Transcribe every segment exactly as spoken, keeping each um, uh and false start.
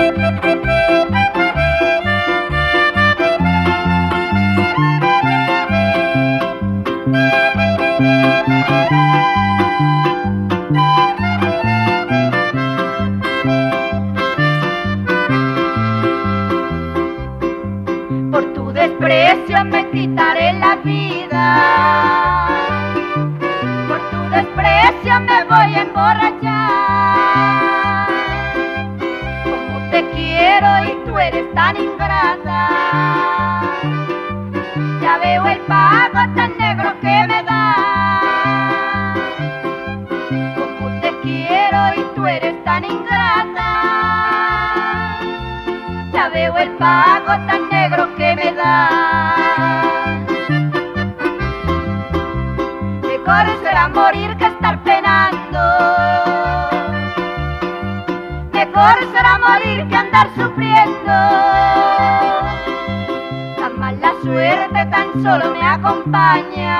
Por tu desprecio me quitaré la vida, por tu desprecio me voy a emborrachar. Como te quiero y tú eres tan ingrata, ya veo el pago tan negro que me das. Como te quiero y tú eres tan ingrata, ya veo el pago tan negro que me das. Mejor será morir que estar penando, mejor será morir que andar sufriendo. La mala suerte tan solo me acompaña,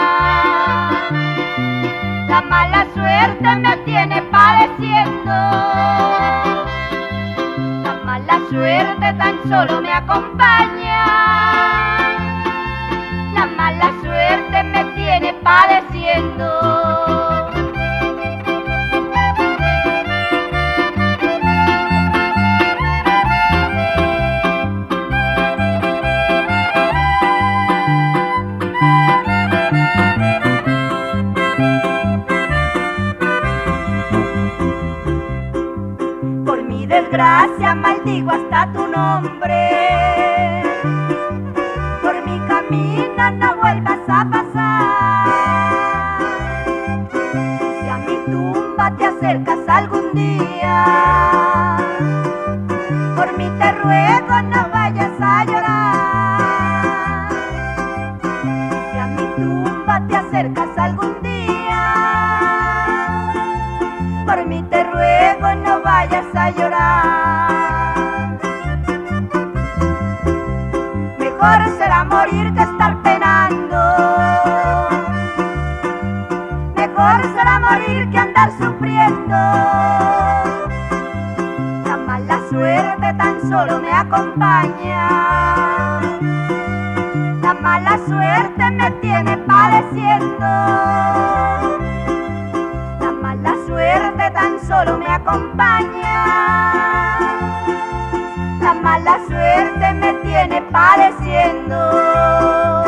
la mala suerte me tiene padeciendo. La suerte tan solo me acompaña, la mala suerte me tiene padeciendo. Por mi desgracia maldigo hasta tu nombre, por mi camino no vuelvas a pasar. Si a mi tumba te acercas algún día, por mí te ruego no vayas a llorar. Si a mi tumba te acercas algún día, por mí te ruego no vayas a llorar. Mejor será morir que estar penando, mejor será morir que andar sufriendo. La mala suerte tan solo me acompaña, la mala suerte me tiene padeciendo. La mala suerte tan solo me acompaña, la mala suerte me tiene padeciendo.